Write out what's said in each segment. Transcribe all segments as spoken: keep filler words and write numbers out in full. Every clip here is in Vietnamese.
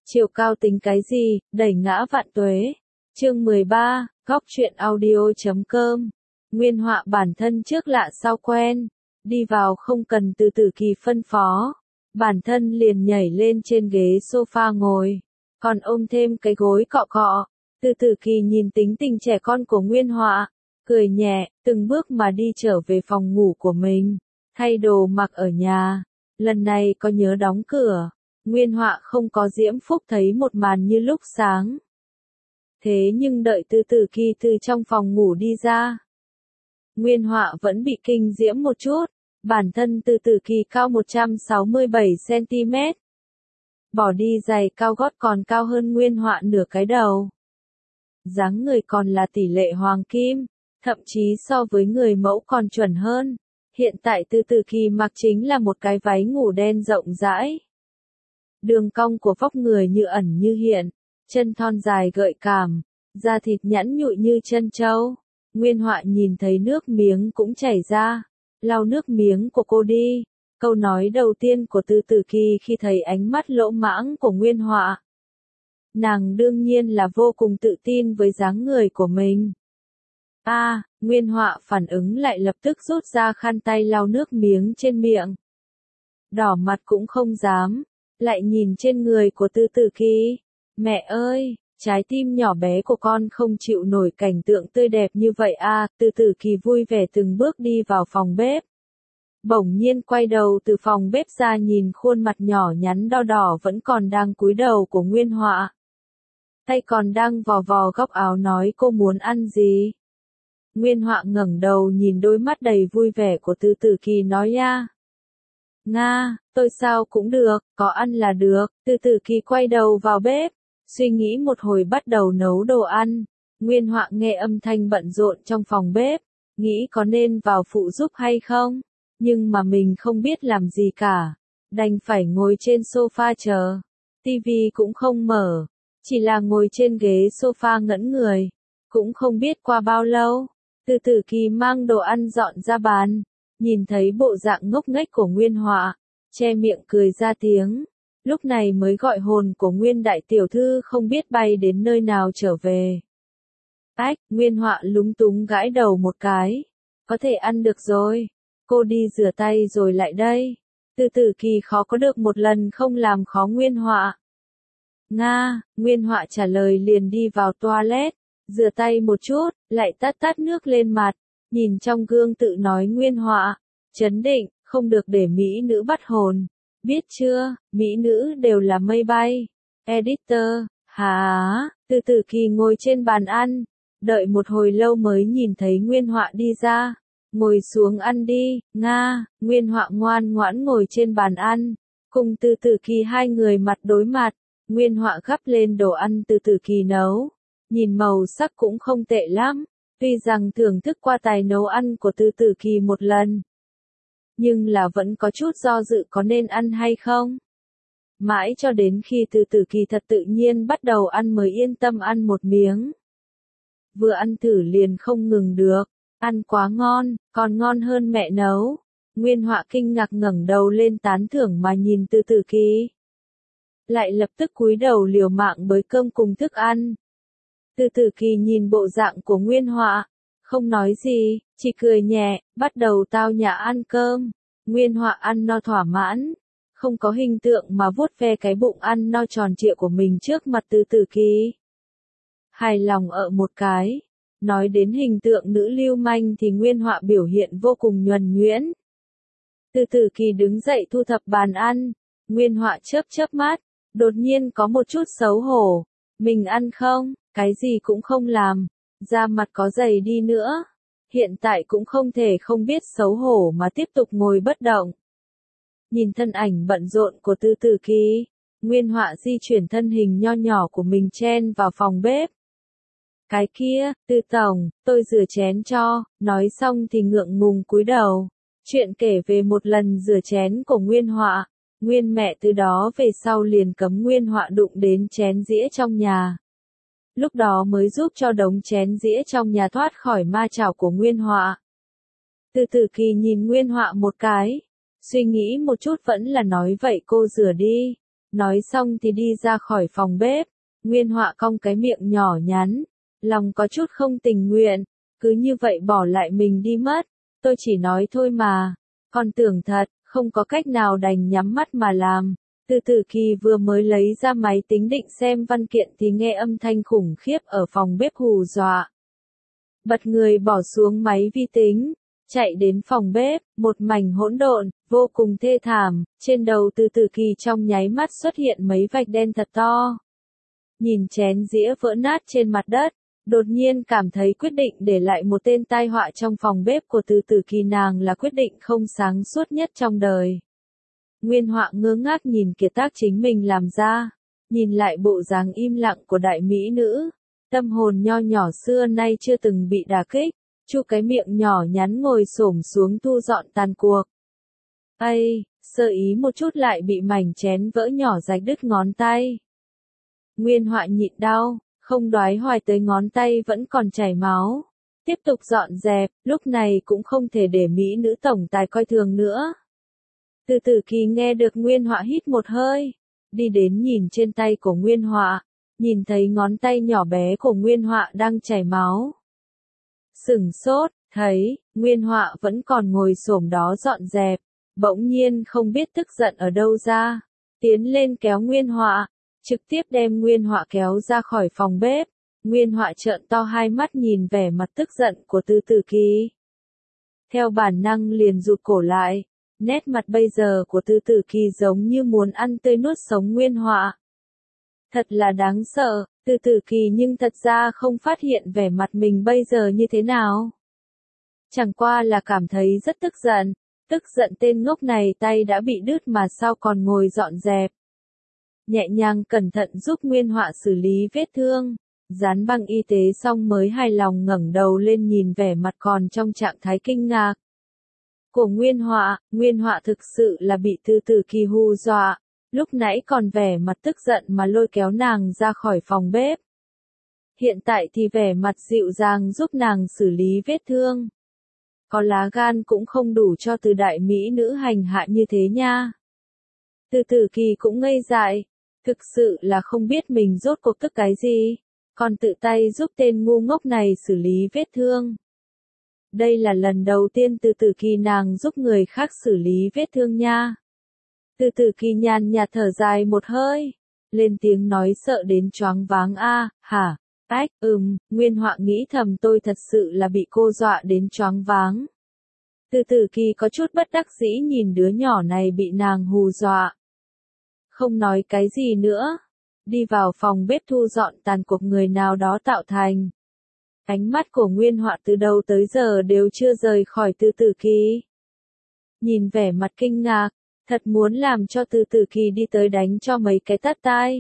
Chiều cao tính cái gì, đẩy ngã vạn tuế. Chương mười ba, góc truyện audio chấm com. Nguyên họa bản thân trước lạ sau quen, đi vào không cần từ từ kỳ phân phó. Bản thân liền nhảy lên trên ghế sofa ngồi, còn ôm thêm cái gối cọ cọ. Từ từ kỳ nhìn tính tình trẻ con của Nguyên họa, cười nhẹ, từng bước mà đi trở về phòng ngủ của mình, thay đồ mặc ở nhà. Lần này có nhớ đóng cửa. Nguyên họa không có diễm phúc thấy một màn như lúc sáng. Thế nhưng đợi từ từ kỳ từ trong phòng ngủ đi ra, Nguyên họa vẫn bị kinh diễm một chút. Bản thân từ từ kỳ cao một trăm sáu mươi bảy xăng ti mét. Bỏ đi giày cao gót còn cao hơn Nguyên họa nửa cái đầu. Dáng người còn là tỷ lệ hoàng kim, thậm chí so với người mẫu còn chuẩn hơn. Hiện tại từ từ kỳ mặc chính là một cái váy ngủ đen rộng rãi. Đường cong của vóc người như ẩn như hiện, chân thon dài gợi cảm, da thịt nhẵn nhụi như chân trâu. Nguyên họa nhìn thấy nước miếng cũng chảy ra, lau nước miếng của cô đi. Câu nói đầu tiên của từ từ kỳ khi thấy ánh mắt lỗ mãng của Nguyên họa. Nàng đương nhiên là vô cùng tự tin với dáng người của mình. A, à, Nguyên họa phản ứng lại lập tức rút ra khăn tay lau nước miếng trên miệng. Đỏ mặt cũng không dám, lại nhìn trên người của từ từ kỳ. Mẹ ơi, trái tim nhỏ bé của con không chịu nổi cảnh tượng tươi đẹp như vậy à. Từ từ kỳ vui vẻ từng bước đi vào phòng bếp. Bỗng nhiên quay đầu từ phòng bếp ra nhìn khuôn mặt nhỏ nhắn đo đỏ vẫn còn đang cúi đầu của Nguyên họa. Tay còn đang vò vò góc áo nói cô muốn ăn gì. Nguyên họa ngẩng đầu nhìn đôi mắt đầy vui vẻ của từ từ kỳ nói ya. Nga, tôi sao cũng được, có ăn là được. Từ từ kỳ quay đầu vào bếp, suy nghĩ một hồi bắt đầu nấu đồ ăn. Nguyên họa nghe âm thanh bận rộn trong phòng bếp, nghĩ có nên vào phụ giúp hay không, nhưng mà mình không biết làm gì cả, đành phải ngồi trên sofa chờ. Tivi cũng không mở, chỉ là ngồi trên ghế sofa ngẩn người. Cũng không biết qua bao lâu, từ từ kỳ mang đồ ăn dọn ra bàn, nhìn thấy bộ dạng ngốc nghếch của Nguyên họa, che miệng cười ra tiếng. Lúc này mới gọi hồn của Nguyên đại tiểu thư không biết bay đến nơi nào trở về. Ách, Nguyên họa lúng túng gãi đầu một cái. Có thể ăn được rồi. Cô đi rửa tay rồi lại đây. Từ từ kỳ khó có được một lần không làm khó Nguyên họa. Nga, Nguyên họa trả lời liền đi vào toilet, rửa tay một chút, lại tát tát nước lên mặt, nhìn trong gương tự nói Nguyên họa, chấn định, không được để mỹ nữ bắt hồn. Biết chưa, mỹ nữ đều là mây bay. Editor, hả? Từ từ kỳ ngồi trên bàn ăn, đợi một hồi lâu mới nhìn thấy Nguyên họa đi ra. Ngồi xuống ăn đi, Nga. Nguyên họa ngoan ngoãn ngồi trên bàn ăn, cùng từ từ kỳ hai người mặt đối mặt. Nguyên họa gắp lên đồ ăn từ từ kỳ nấu, nhìn màu sắc cũng không tệ lắm. Tuy rằng thưởng thức qua tài nấu ăn của từ từ kỳ một lần, nhưng là vẫn có chút do dự có nên ăn hay không. Mãi cho đến khi từ từ kỳ thật tự nhiên bắt đầu ăn mới yên tâm ăn một miếng. Vừa ăn thử liền không ngừng được, ăn quá ngon, còn ngon hơn mẹ nấu. Nguyên họa kinh ngạc ngẩng đầu lên tán thưởng mà nhìn từ từ kỳ. Lại lập tức cúi đầu liều mạng bới cơm cùng thức ăn. Từ từ kỳ nhìn bộ dạng của Nguyên họa, không nói gì, chỉ cười nhẹ, bắt đầu tao nhã ăn cơm. Nguyên họa ăn no thỏa mãn, không có hình tượng mà vuốt ve cái bụng ăn no tròn trịa của mình trước mặt từ từ kỳ. Hài lòng ở một cái. Nói đến hình tượng nữ lưu manh thì Nguyên họa biểu hiện vô cùng nhuần nhuyễn. Từ từ kỳ đứng dậy thu thập bàn ăn, Nguyên họa chớp chớp mắt, đột nhiên có một chút xấu hổ. Mình ăn không, cái gì cũng không làm, da mặt có dày đi nữa. Hiện tại cũng không thể không biết xấu hổ mà tiếp tục ngồi bất động. Nhìn thân ảnh bận rộn của từ từ kỳ, Nguyên họa di chuyển thân hình nho nhỏ của mình chen vào phòng bếp. Cái kia, Từ tổng, tôi rửa chén cho. Nói xong thì ngượng ngùng cúi đầu. Chuyện kể về một lần rửa chén của Nguyên họa. Nguyên mẹ từ đó về sau liền cấm Nguyên họa đụng đến chén dĩa trong nhà. Lúc đó mới giúp cho đống chén dĩa trong nhà thoát khỏi ma chảo của Nguyên họa. Từ từ kỳ nhìn Nguyên họa một cái, suy nghĩ một chút vẫn là nói vậy cô rửa đi. Nói xong thì đi ra khỏi phòng bếp, Nguyên Họa cong cái miệng nhỏ nhắn, lòng có chút không tình nguyện, cứ như vậy bỏ lại mình đi mất, tôi chỉ nói thôi mà, còn tưởng thật, không có cách nào đành nhắm mắt mà làm. Từ Tử Kỳ vừa mới lấy ra máy tính định xem văn kiện thì nghe âm thanh khủng khiếp ở phòng bếp hù dọa. Bật người bỏ xuống máy vi tính, chạy đến phòng bếp, một mảnh hỗn độn, vô cùng thê thảm, trên đầu Từ Tử Kỳ trong nháy mắt xuất hiện mấy vạch đen thật to. Nhìn chén dĩa vỡ nát trên mặt đất, đột nhiên cảm thấy quyết định để lại một tên tai họa trong phòng bếp của Từ Tử Kỳ nàng là quyết định không sáng suốt nhất trong đời. Nguyên Họa ngơ ngác nhìn kiệt tác chính mình làm ra, nhìn lại bộ dáng im lặng của đại mỹ nữ, tâm hồn nho nhỏ xưa nay chưa từng bị đả kích, chu cái miệng nhỏ nhắn ngồi xổm xuống thu dọn tàn cuộc. Ây, sơ ý một chút lại bị mảnh chén vỡ nhỏ rạch đứt ngón tay. Nguyên Họa nhịn đau, không đoái hoài tới ngón tay vẫn còn chảy máu. Tiếp tục dọn dẹp, lúc này cũng không thể để mỹ nữ tổng tài coi thường nữa. Từ Tử Kỳ nghe được Nguyên Họa hít một hơi, đi đến nhìn trên tay của Nguyên Họa, nhìn thấy ngón tay nhỏ bé của Nguyên Họa đang chảy máu. Sửng sốt, thấy, Nguyên Họa vẫn còn ngồi xổm đó dọn dẹp, bỗng nhiên không biết tức giận ở đâu ra, tiến lên kéo Nguyên Họa, trực tiếp đem Nguyên Họa kéo ra khỏi phòng bếp. Nguyên Họa trợn to hai mắt nhìn vẻ mặt tức giận của Từ Tử Kỳ. Theo bản năng liền rụt cổ lại, nét mặt bây giờ của Từ Tử Kỳ giống như muốn ăn tươi nuốt sống Nguyên Họa. Thật là đáng sợ, Từ Tử Kỳ nhưng thật ra không phát hiện vẻ mặt mình bây giờ như thế nào. Chẳng qua là cảm thấy rất tức giận, tức giận tên ngốc này tay đã bị đứt mà sao còn ngồi dọn dẹp. Nhẹ nhàng cẩn thận giúp Nguyên Họa xử lý vết thương, dán băng y tế xong mới hài lòng ngẩng đầu lên nhìn vẻ mặt còn trong trạng thái kinh ngạc của Nguyên Họa. Nguyên Họa thực sự là bị Từ Tử Kỳ hù dọa, lúc nãy còn vẻ mặt tức giận mà lôi kéo nàng ra khỏi phòng bếp. Hiện tại thì vẻ mặt dịu dàng giúp nàng xử lý vết thương. Có lá gan cũng không đủ cho từ đại mỹ nữ hành hạ như thế nha. Từ Tử Kỳ cũng ngây dại, thực sự là không biết mình rốt cuộc tức cái gì, còn tự tay giúp tên ngu ngốc này xử lý vết thương. Đây là lần đầu tiên Từ Tử Kỳ nàng giúp người khác xử lý vết thương nha. Từ Tử Kỳ nhàn nhạt thở dài một hơi, lên tiếng nói sợ đến choáng váng a, hả, ách, ừm, Nguyên Họa nghĩ thầm tôi thật sự là bị cô dọa đến choáng váng. Từ Tử Kỳ có chút bất đắc dĩ nhìn đứa nhỏ này bị nàng hù dọa. Không nói cái gì nữa, đi vào phòng bếp thu dọn tàn cuộc người nào đó tạo thành. Ánh mắt của Nguyên Họa từ đầu tới giờ đều chưa rời khỏi Từ Tử Kỳ. Nhìn vẻ mặt kinh ngạc, thật muốn làm cho Từ Tử Kỳ đi tới đánh cho mấy cái tát tai.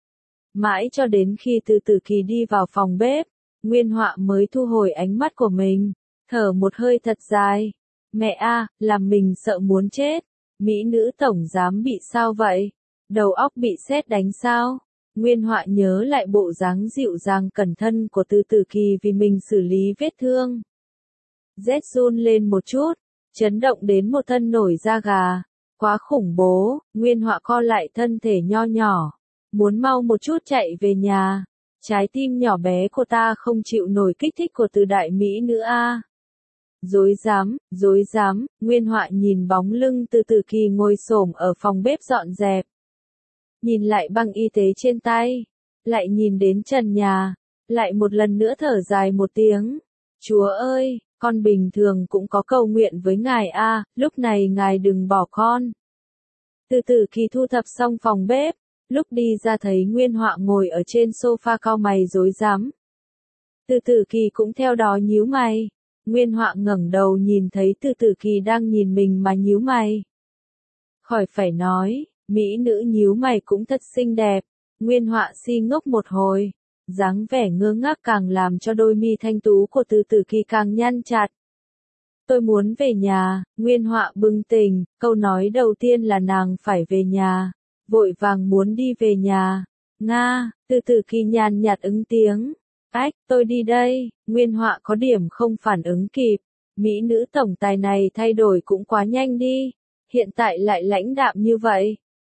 Mãi cho đến khi Từ Tử Kỳ đi vào phòng bếp, Nguyên Họa mới thu hồi ánh mắt của mình, thở một hơi thật dài. Mẹ a, làm mình sợ muốn chết. Mỹ nữ tổng giám bị sao vậy? Đầu óc bị sét đánh sao? Nguyên Họa nhớ lại bộ dáng dịu dàng cẩn thận của Từ Tử Kỳ vì mình xử lý vết thương. Rét run lên một chút, chấn động đến một thân nổi da gà. Quá khủng bố, Nguyên Họa co lại thân thể nho nhỏ, muốn mau một chút chạy về nhà. Trái tim nhỏ bé của ta không chịu nổi kích thích của từ đại mỹ nữ a. Dối dám, dối dám, Nguyên Họa nhìn bóng lưng Từ Tử Kỳ ngồi xổm ở phòng bếp dọn dẹp. Nhìn lại băng y tế trên tay, lại nhìn đến trần nhà, lại một lần nữa thở dài một tiếng. Chúa ơi, con bình thường cũng có cầu nguyện với ngài a, lúc này ngài đừng bỏ con. Từ Tử Kỳ thu thập xong phòng bếp, lúc đi ra thấy Nguyên Họa ngồi ở trên sofa cau mày rối rắm. Từ Tử Kỳ cũng theo đó nhíu mày. Nguyên Họa ngẩng đầu nhìn thấy Từ Tử Kỳ đang nhìn mình mà nhíu mày. Khỏi phải nói, mỹ nữ nhíu mày cũng thật xinh đẹp. Nguyên Họa si ngốc một hồi, dáng vẻ ngơ ngác càng làm cho đôi mi thanh tú của Từ Tử Kỳ càng nhăn chặt. Tôi muốn về nhà, Nguyên Họa bừng tỉnh, câu nói đầu tiên là nàng phải về nhà, vội vàng muốn đi về nhà. Nga, Từ Tử Kỳ nhàn nhạt ứng tiếng. Ách, tôi đi đây. Nguyên Họa có điểm không phản ứng kịp. Mỹ nữ tổng tài này thay đổi cũng quá nhanh đi. Hiện tại lại lãnh đạm như vậy.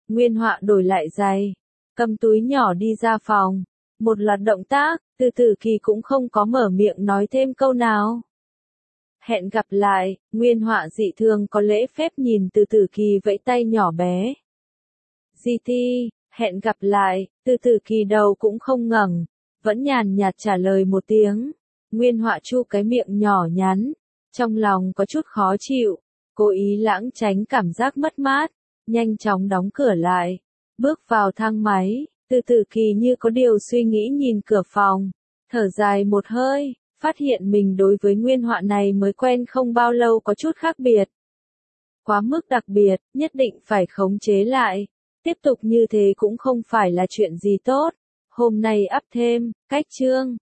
Nguyên Họa đổi lại giày, cầm túi nhỏ đi ra phòng. Một loạt động tác, Từ Tử Kỳ cũng không có mở miệng nói thêm câu nào. Hẹn gặp lại, Nguyên Họa dị thường có lễ phép nhìn Từ Tử Kỳ vẫy tay nhỏ bé. Di Ti, hẹn gặp lại, Từ Tử Kỳ đầu cũng không ngẩng, vẫn nhàn nhạt trả lời một tiếng. Nguyên Họa chu cái miệng nhỏ nhắn, trong lòng có chút khó chịu, cố ý lãng tránh cảm giác mất mát, nhanh chóng đóng cửa lại, bước vào thang máy. Từ Tử Kỳ như có điều suy nghĩ nhìn cửa phòng, thở dài một hơi, phát hiện mình đối với Nguyên Họa này mới quen không bao lâu có chút khác biệt. Quá mức đặc biệt, nhất định phải khống chế lại. Tiếp tục như thế cũng không phải là chuyện gì tốt. Hôm nay up thêm, cách chương.